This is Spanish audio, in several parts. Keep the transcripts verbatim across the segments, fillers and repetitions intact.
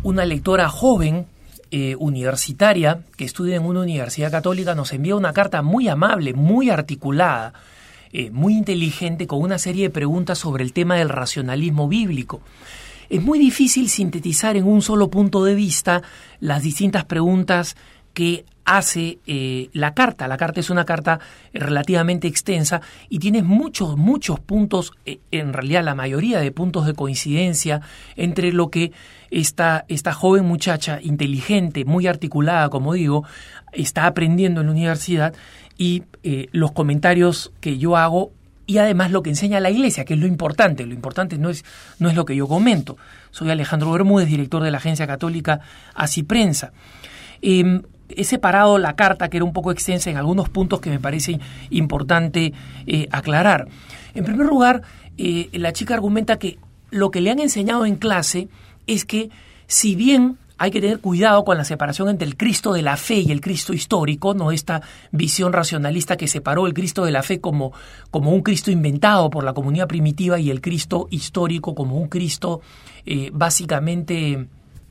una lectora joven, eh, universitaria, que estudia en una universidad católica, nos envía una carta muy amable, muy articulada, eh, muy inteligente, con una serie de preguntas sobre el tema del racionalismo bíblico. Es muy difícil sintetizar en un solo punto de vista las distintas preguntas que hace eh, la carta. La carta es una carta relativamente extensa y tiene muchos, muchos puntos, eh, en realidad la mayoría de puntos de coincidencia entre lo que esta, esta joven muchacha, inteligente, muy articulada, como digo, está aprendiendo en la universidad y eh, los comentarios que yo hago y además lo que enseña la Iglesia, que es lo importante. Lo importante no es, no es lo que yo comento. Soy Alejandro Bermúdez, director de la agencia católica Así Prensa. Eh, He separado la carta, que era un poco extensa, en algunos puntos que me parece importante eh, aclarar. En primer lugar, eh, la chica argumenta que lo que le han enseñado en clase es que, si bien hay que tener cuidado con la separación entre el Cristo de la fe y el Cristo histórico, no esta visión racionalista que separó el Cristo de la fe como, como un Cristo inventado por la comunidad primitiva y el Cristo histórico como un Cristo eh, básicamente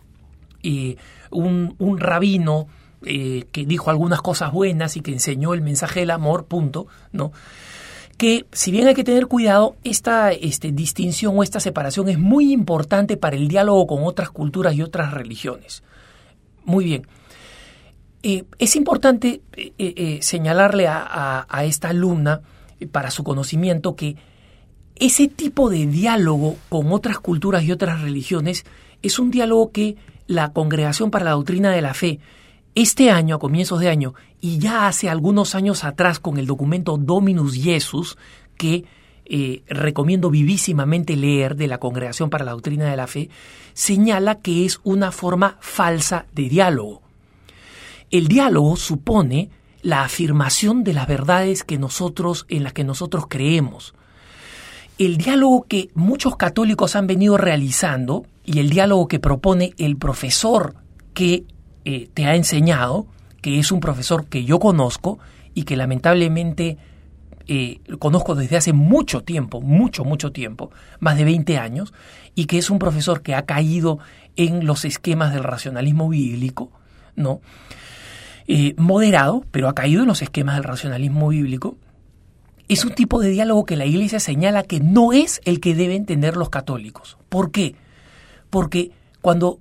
eh, un, un rabino Eh, que dijo algunas cosas buenas y que enseñó el mensaje del amor, punto, ¿no? Que, si bien hay que tener cuidado, esta este, distinción o esta separación es muy importante para el diálogo con otras culturas y otras religiones. Muy bien. Eh, es importante eh, eh, señalarle a, a, a esta alumna, eh, para su conocimiento, que ese tipo de diálogo con otras culturas y otras religiones es un diálogo que la Congregación para la Doctrina de la Fe, este año, a comienzos de año, y ya hace algunos años atrás con el documento Dominus Jesus, que eh, recomiendo vivísimamente leer, de la Congregación para la Doctrina de la Fe, señala que es una forma falsa de diálogo. El diálogo supone la afirmación de las verdades que nosotros, en las que nosotros creemos. El diálogo que muchos católicos han venido realizando y el diálogo que propone el profesor que Eh, te ha enseñado, que es un profesor que yo conozco y que lamentablemente eh, conozco desde hace mucho tiempo, mucho, mucho tiempo, más de veinte años, y que es un profesor que ha caído en los esquemas del racionalismo bíblico, ¿no? Eh, moderado, pero ha caído en los esquemas del racionalismo bíblico. Es un tipo de diálogo que la Iglesia señala que no es el que deben tener los católicos. ¿Por qué? Porque cuando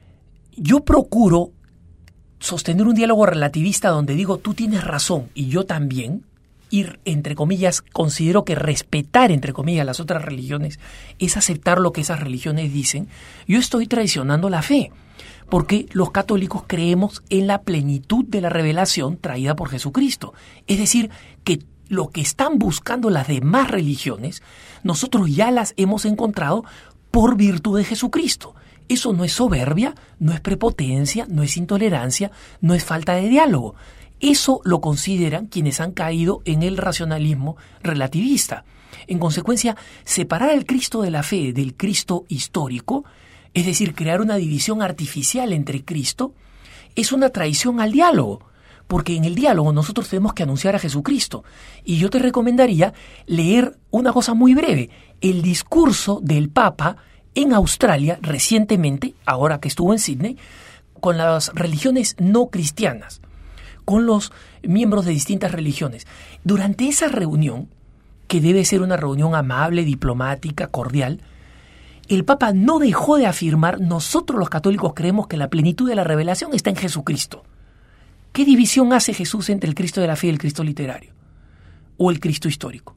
yo procuro sostener un diálogo relativista donde digo tú tienes razón y yo también, y entre comillas considero que respetar entre comillas las otras religiones es aceptar lo que esas religiones dicen, yo estoy traicionando la fe, porque los católicos creemos en la plenitud de la revelación traída por Jesucristo. Es decir, que lo que están buscando las demás religiones, nosotros ya las hemos encontrado por virtud de Jesucristo. Eso no es soberbia, no es prepotencia, no es intolerancia, no es falta de diálogo. Eso lo consideran quienes han caído en el racionalismo relativista. En consecuencia, separar al Cristo de la fe del Cristo histórico, es decir, crear una división artificial entre Cristo, es una traición al diálogo, porque en el diálogo nosotros tenemos que anunciar a Jesucristo. Y yo te recomendaría leer una cosa muy breve, el discurso del Papa en Australia recientemente, ahora que estuvo en Sydney, con las religiones no cristianas, con los miembros de distintas religiones. Durante esa reunión, que debe ser una reunión amable, diplomática, cordial, el Papa no dejó de afirmar: nosotros los católicos creemos que la plenitud de la revelación está en Jesucristo. ¿Qué división hace Jesús entre el Cristo de la fe y el Cristo literario? O el Cristo histórico.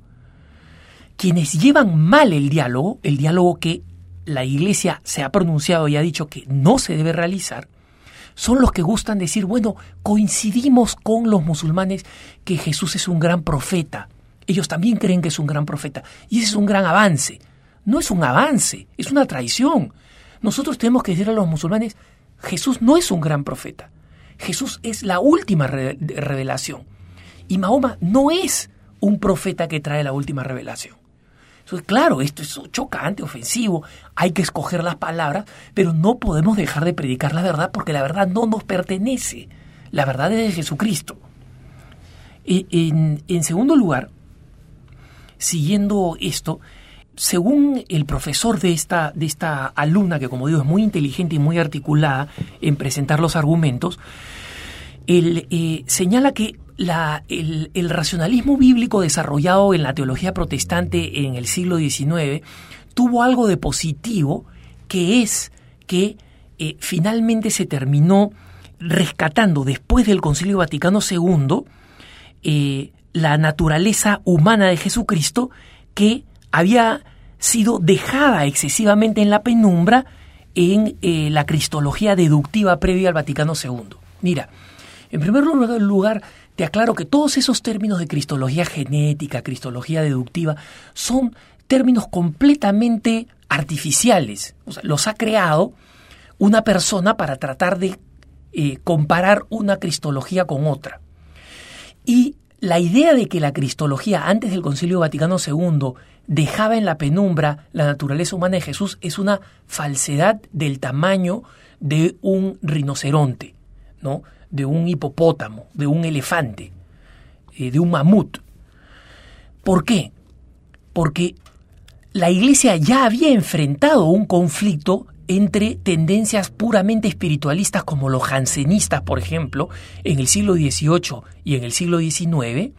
Quienes llevan mal el diálogo, el diálogo que la Iglesia se ha pronunciado y ha dicho que no se debe realizar, son los que gustan decir, bueno, coincidimos con los musulmanes que Jesús es un gran profeta. Ellos también creen que es un gran profeta. Y ese es un gran avance. No es un avance, es una traición. Nosotros tenemos que decir a los musulmanes, Jesús no es un gran profeta. Jesús es la última re- revelación. Y Mahoma no es un profeta que trae la última revelación. Entonces, claro, esto es chocante, ofensivo, hay que escoger las palabras, pero no podemos dejar de predicar la verdad porque la verdad no nos pertenece. La verdad es de Jesucristo. Y en, en segundo lugar, siguiendo esto, según el profesor de esta, de esta alumna, que como digo es muy inteligente y muy articulada en presentar los argumentos, él eh, señala que la, el, el racionalismo bíblico desarrollado en la teología protestante en el siglo diecinueve tuvo algo de positivo, que es que eh, finalmente se terminó rescatando después del Concilio Vaticano segundo eh, la naturaleza humana de Jesucristo, que había sido dejada excesivamente en la penumbra en eh, la cristología deductiva previa al Vaticano segundo. Mira, en primer lugar, te aclaro que todos esos términos de cristología genética, cristología deductiva, son términos completamente artificiales. O sea, los ha creado una persona para tratar de eh, comparar una cristología con otra. Y la idea de que la cristología antes del Concilio Vaticano segundo dejaba en la penumbra la naturaleza humana de Jesús es una falsedad del tamaño de un rinoceronte, ¿no? De un hipopótamo, de un elefante, eh, de un mamut. ¿Por qué? Porque la Iglesia ya había enfrentado un conflicto entre tendencias puramente espiritualistas como los jansenistas, por ejemplo, en el siglo dieciocho y en el siglo diecinueve,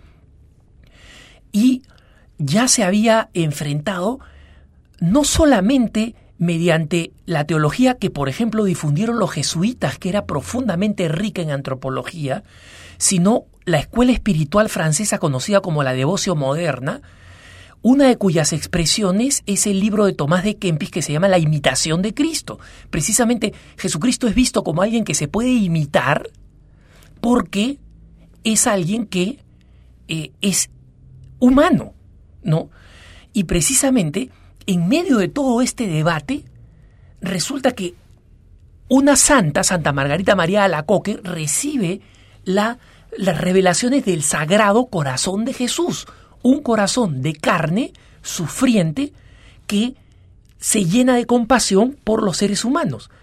y ya se había enfrentado no solamente mediante la teología que, por ejemplo, difundieron los jesuitas, que era profundamente rica en antropología, sino la escuela espiritual francesa conocida como la devoción moderna, una de cuyas expresiones es el libro de Tomás de Kempis que se llama La imitación de Cristo. Precisamente Jesucristo es visto como alguien que se puede imitar porque es alguien que eh, es humano, ¿no? Y precisamente en medio de todo este debate resulta que una santa, Santa Margarita María de Alacoque, recibe la, las revelaciones del Sagrado Corazón de Jesús, un corazón de carne sufriente que se llena de compasión por los seres humanos.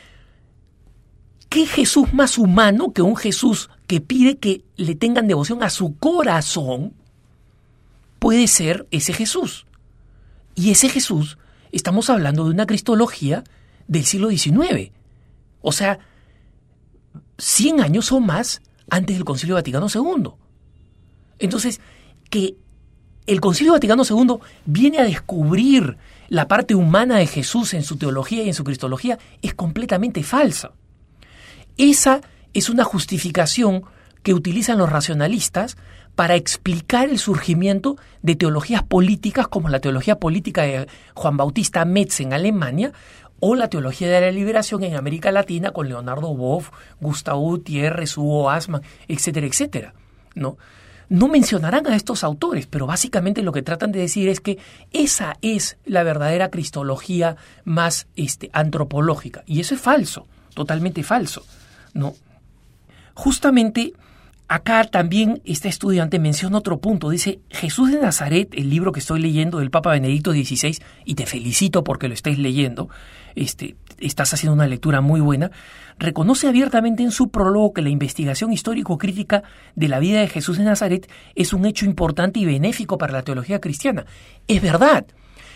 ¿Qué Jesús más humano que un Jesús que pide que le tengan devoción a su corazón puede ser ese Jesús? Y ese Jesús, estamos hablando de una cristología del siglo diecinueve. O sea, cien años o más antes del Concilio Vaticano segundo. Entonces, que el Concilio Vaticano segundo viene a descubrir la parte humana de Jesús en su teología y en su cristología es completamente falsa. Esa es una justificación que utilizan los racionalistas para explicar el surgimiento de teologías políticas como la teología política de Juan Bautista Metz en Alemania o la teología de la liberación en América Latina con Leonardo Boff, Gustavo Gutiérrez, Hugo Asman, etcétera, etcétera, ¿no? No mencionarán a estos autores, pero básicamente lo que tratan de decir es que esa es la verdadera cristología más este, antropológica. Y eso es falso, totalmente falso, ¿no? Justamente acá también este estudiante menciona otro punto. Dice, Jesús de Nazaret, el libro que estoy leyendo del Papa Benedicto dieciséis, y te felicito porque lo estáis leyendo, este, estás haciendo una lectura muy buena, reconoce abiertamente en su prólogo que la investigación histórico-crítica de la vida de Jesús de Nazaret es un hecho importante y benéfico para la teología cristiana. Es verdad.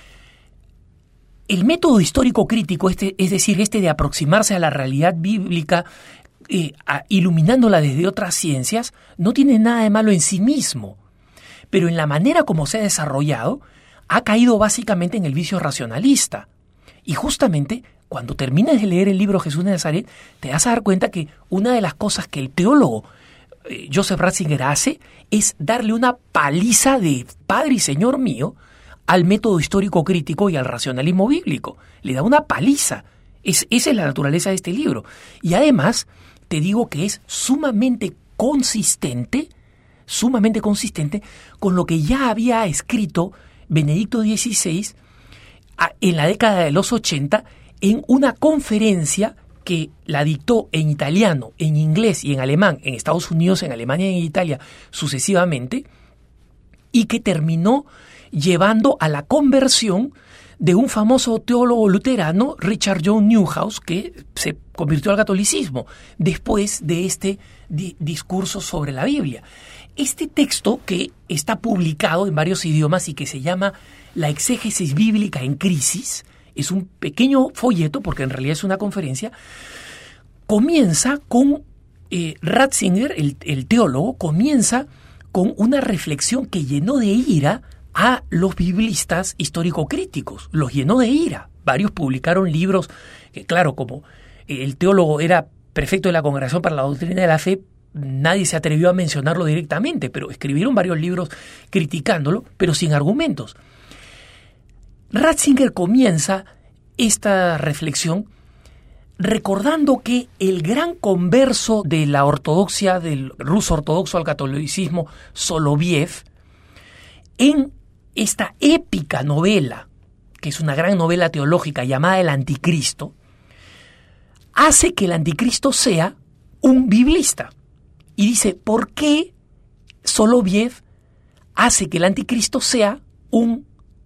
El método histórico-crítico, este, es decir, este de aproximarse a la realidad bíblica eh, a, iluminándola desde otras ciencias, no tiene nada de malo en sí mismo. Pero en la manera como se ha desarrollado, ha caído básicamente en el vicio racionalista. Y justamente cuando terminas de leer el libro Jesús de Nazaret, te vas a dar cuenta que una de las cosas que el teólogo eh, Joseph Ratzinger hace es darle una paliza de Padre y Señor mío al método histórico crítico y al racionalismo bíblico. Le da una paliza. Es, esa es la naturaleza de este libro. Y además, te digo que es sumamente consistente, sumamente consistente con lo que ya había escrito Benedicto dieciséis en la década de los ochenta en una conferencia que la dictó en italiano, en inglés y en alemán, en Estados Unidos, en Alemania y en Italia sucesivamente, y que terminó llevando a la conversión de un famoso teólogo luterano, Richard John Neuhaus, que se convirtió al catolicismo después de este di- discurso sobre la Biblia. Este texto, que está publicado en varios idiomas y que se llama La exégesis bíblica en crisis, es un pequeño folleto, porque en realidad es una conferencia, comienza con eh, Ratzinger, el, el teólogo, comienza con una reflexión que llenó de ira a los biblistas histórico-críticos, los llenó de ira. Varios publicaron libros que, claro, como el teólogo era prefecto de la Congregación para la Doctrina de la Fe, nadie se atrevió a mencionarlo directamente, pero escribieron varios libros criticándolo, pero sin argumentos. Ratzinger comienza esta reflexión recordando que el gran converso de la ortodoxia, del ruso ortodoxo al catolicismo, Soloviev, en esta épica novela, que es una gran novela teológica llamada El Anticristo, hace que el Anticristo sea un biblista. Y dice, ¿por qué Soloviev hace que el Anticristo sea un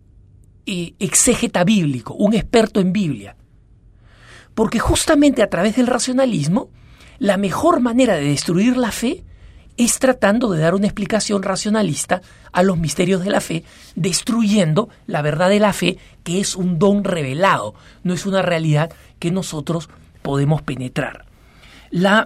eh, exégeta bíblico, un experto en Biblia? Porque justamente a través del racionalismo, la mejor manera de destruir la fe es tratando de dar una explicación racionalista a los misterios de la fe, destruyendo la verdad de la fe, que es un don revelado, no es una realidad que nosotros podemos penetrar. La,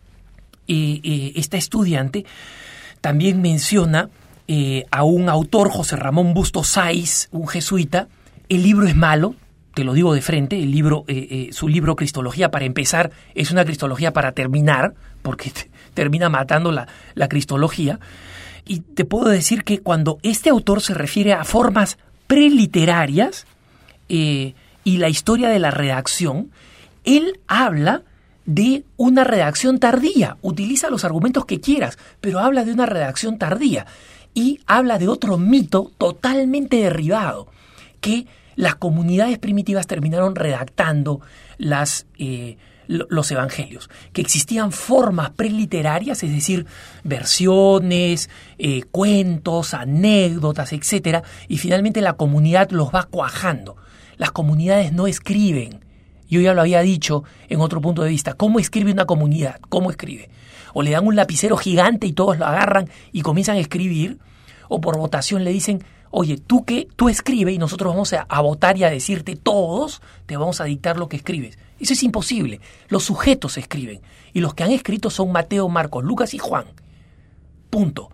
eh, eh, esta estudiante también menciona eh, a un autor, José Ramón Bustos Sáiz, un jesuita. El libro es malo, te lo digo de frente, el libro, eh, eh, su libro Cristología para empezar es una cristología para terminar, porque te, termina matando la, la cristología. Y te puedo decir que cuando este autor se refiere a formas preliterarias eh, y la historia de la redacción, él habla de una redacción tardía, utiliza los argumentos que quieras, pero habla de una redacción tardía y habla de otro mito totalmente derribado, que las comunidades primitivas terminaron redactando las, eh, los evangelios, que existían formas preliterarias, es decir, versiones, eh, cuentos, anécdotas, etcétera, y finalmente la comunidad los va cuajando. Las comunidades no escriben. Yo ya lo había dicho en otro punto de vista. ¿Cómo escribe una comunidad? ¿Cómo escribe? O le dan un lapicero gigante y todos lo agarran y comienzan a escribir, o por votación le dicen, oye, tú que tú escribe y nosotros vamos a, a votar y a decirte todos, te vamos a dictar lo que escribes. Eso es imposible. Los sujetos escriben. Y los que han escrito son Mateo, Marcos, Lucas y Juan. Punto.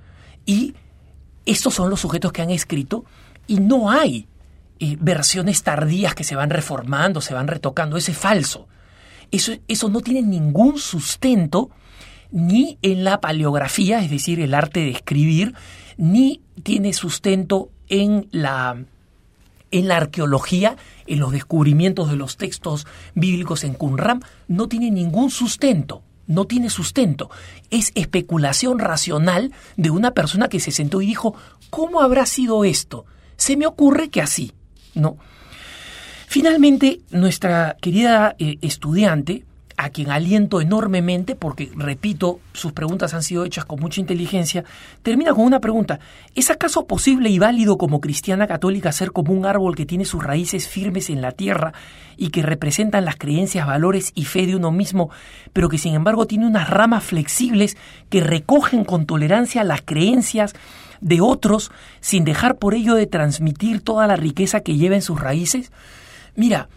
Y estos son los sujetos que han escrito y no hay eh, versiones tardías que se van reformando, se van retocando. Eso es falso. Eso, eso no tiene ningún sustento ni en la paleografía, es decir, el arte de escribir, ni tiene sustento en la, en la arqueología, en los descubrimientos de los textos bíblicos en Qumran. No tiene ningún sustento, no tiene sustento. Es especulación racional de una persona que se sentó y dijo, ¿cómo habrá sido esto? Se me ocurre que así, ¿no? Finalmente, nuestra querida eh, estudiante, a quien aliento enormemente, porque, repito, sus preguntas han sido hechas con mucha inteligencia, termina con una pregunta. ¿Es acaso posible y válido como cristiana católica ser como un árbol que tiene sus raíces firmes en la tierra y que representan las creencias, valores y fe de uno mismo, pero que sin embargo tiene unas ramas flexibles que recogen con tolerancia las creencias de otros sin dejar por ello de transmitir toda la riqueza que lleva en sus raíces? Mira,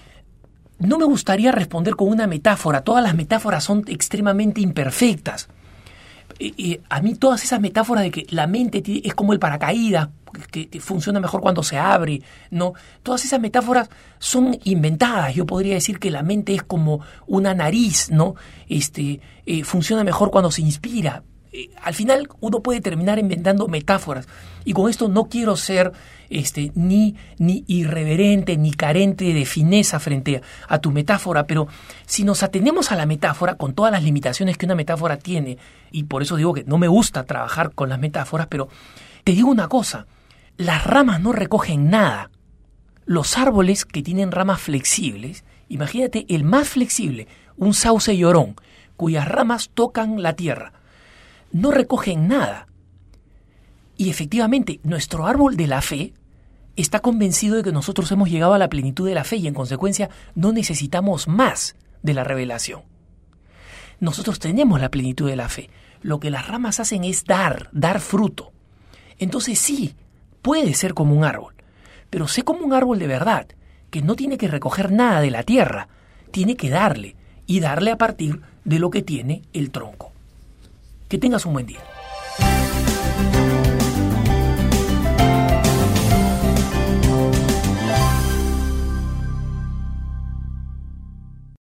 no me gustaría responder con una metáfora. Todas las metáforas son extremadamente imperfectas. Eh, eh, a mí todas esas metáforas de que la mente es como el paracaídas, que, que funciona mejor cuando se abre, ¿no? Todas esas metáforas son inventadas. Yo podría decir que la mente es como una nariz, ¿no? Este, eh, funciona mejor cuando se inspira. Eh, al final uno puede terminar inventando metáforas. Y con esto no quiero ser este, ni, ni irreverente ni carente de fineza frente a, a tu metáfora, pero si nos atenemos a la metáfora con todas las limitaciones que una metáfora tiene, y por eso digo que no me gusta trabajar con las metáforas, pero te digo una cosa, las ramas no recogen nada. Los árboles que tienen ramas flexibles, imagínate el más flexible, un sauce llorón, cuyas ramas tocan la tierra, no recogen nada. Y efectivamente, nuestro árbol de la fe está convencido de que nosotros hemos llegado a la plenitud de la fe y en consecuencia no necesitamos más de la revelación. Nosotros tenemos la plenitud de la fe. Lo que las ramas hacen es dar, dar fruto. Entonces sí, puede ser como un árbol, pero sé como un árbol de verdad, que no tiene que recoger nada de la tierra, tiene que darle, y darle a partir de lo que tiene el tronco. Que tengas un buen día.